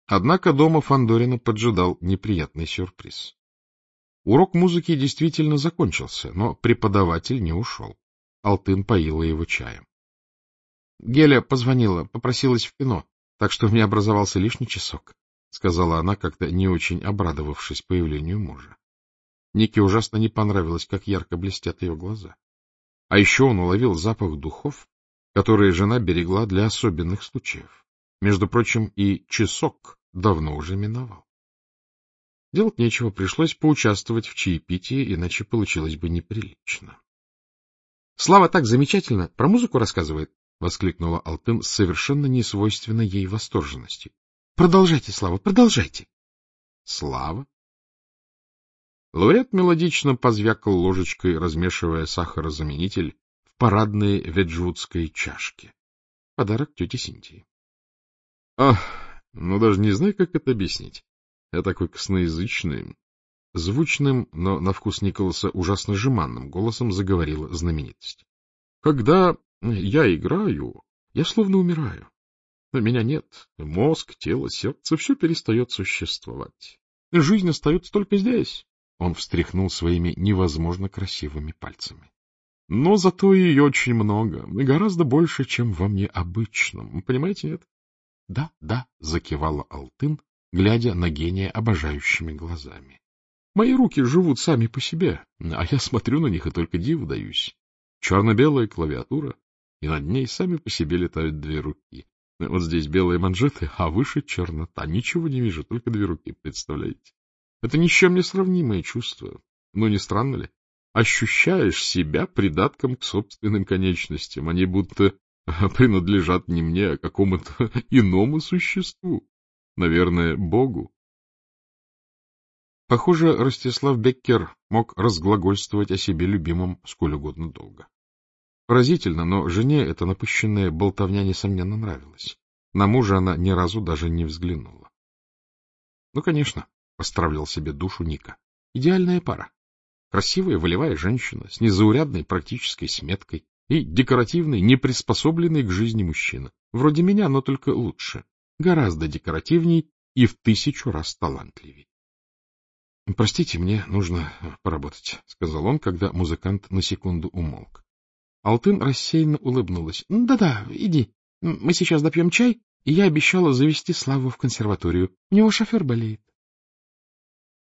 Однако дома Фандорина поджидал неприятный сюрприз. Урок музыки действительно закончился, но преподаватель не ушел. Алтын поила его чаем. Геля позвонила, попросилась в кино, так что у меня образовался лишний часок, — сказала она, как-то не очень обрадовавшись появлению мужа. Нике ужасно не понравилось, как ярко блестят ее глаза. А еще он уловил запах духов, которые жена берегла для особенных случаев. Между прочим, и часок давно уже миновал. Делать нечего, пришлось поучаствовать в чаепитии, иначе получилось бы неприлично. — Слава так замечательно про музыку рассказывает, — воскликнула Алтын с совершенно несвойственной ей восторженностью. — Продолжайте, Слава, продолжайте. — Слава? Лауреат мелодично позвякал ложечкой, размешивая сахарозаменитель в парадной веджвудской чашке. Подарок тете Синтии. — Ах, ну даже не знаю, как это объяснить. Я такой косноязычный. Звучным, но на вкус Николаса ужасно жеманным голосом заговорила знаменитость. — Когда я играю, я словно умираю. Но меня нет. Мозг, тело, сердце — все перестает существовать. Жизнь остается только здесь. Он встряхнул своими невозможно красивыми пальцами. Но зато ее очень много, и гораздо больше, чем во мне обычном. Понимаете, нет? — Да, да, — закивала Алтын, глядя на гения обожающими глазами. — Мои руки живут сами по себе, а я смотрю на них и только диву даюсь. Черно-белая клавиатура, и над ней сами по себе летают две руки. Вот здесь белые манжеты, а выше чернота. Ничего не вижу, только две руки, представляете? Это ни с чем не сравнимое чувство. Ну, не странно ли? Ощущаешь себя придатком к собственным конечностям. Они будто принадлежат не мне, а какому-то иному существу. Наверное, Богу. Похоже, Ростислав Беккер мог разглагольствовать о себе любимом сколь угодно долго. Поразительно, но жене эта напыщенная болтовня несомненно нравилась. На мужа она ни разу даже не взглянула. Ну, конечно, постравлял себе душу Ника. Идеальная пара. Красивая, волевая женщина с незаурядной практической сметкой и декоративный, неприспособленный к жизни мужчина. Вроде меня, но только лучше. Гораздо декоративней и в 1000 раз талантливей. — Простите, мне нужно поработать, — сказал он, когда музыкант на секунду умолк. Алтын рассеянно улыбнулась. — Да-да, иди. Мы сейчас допьем чай, и я обещала завести Славу в консерваторию. У него шофер болеет.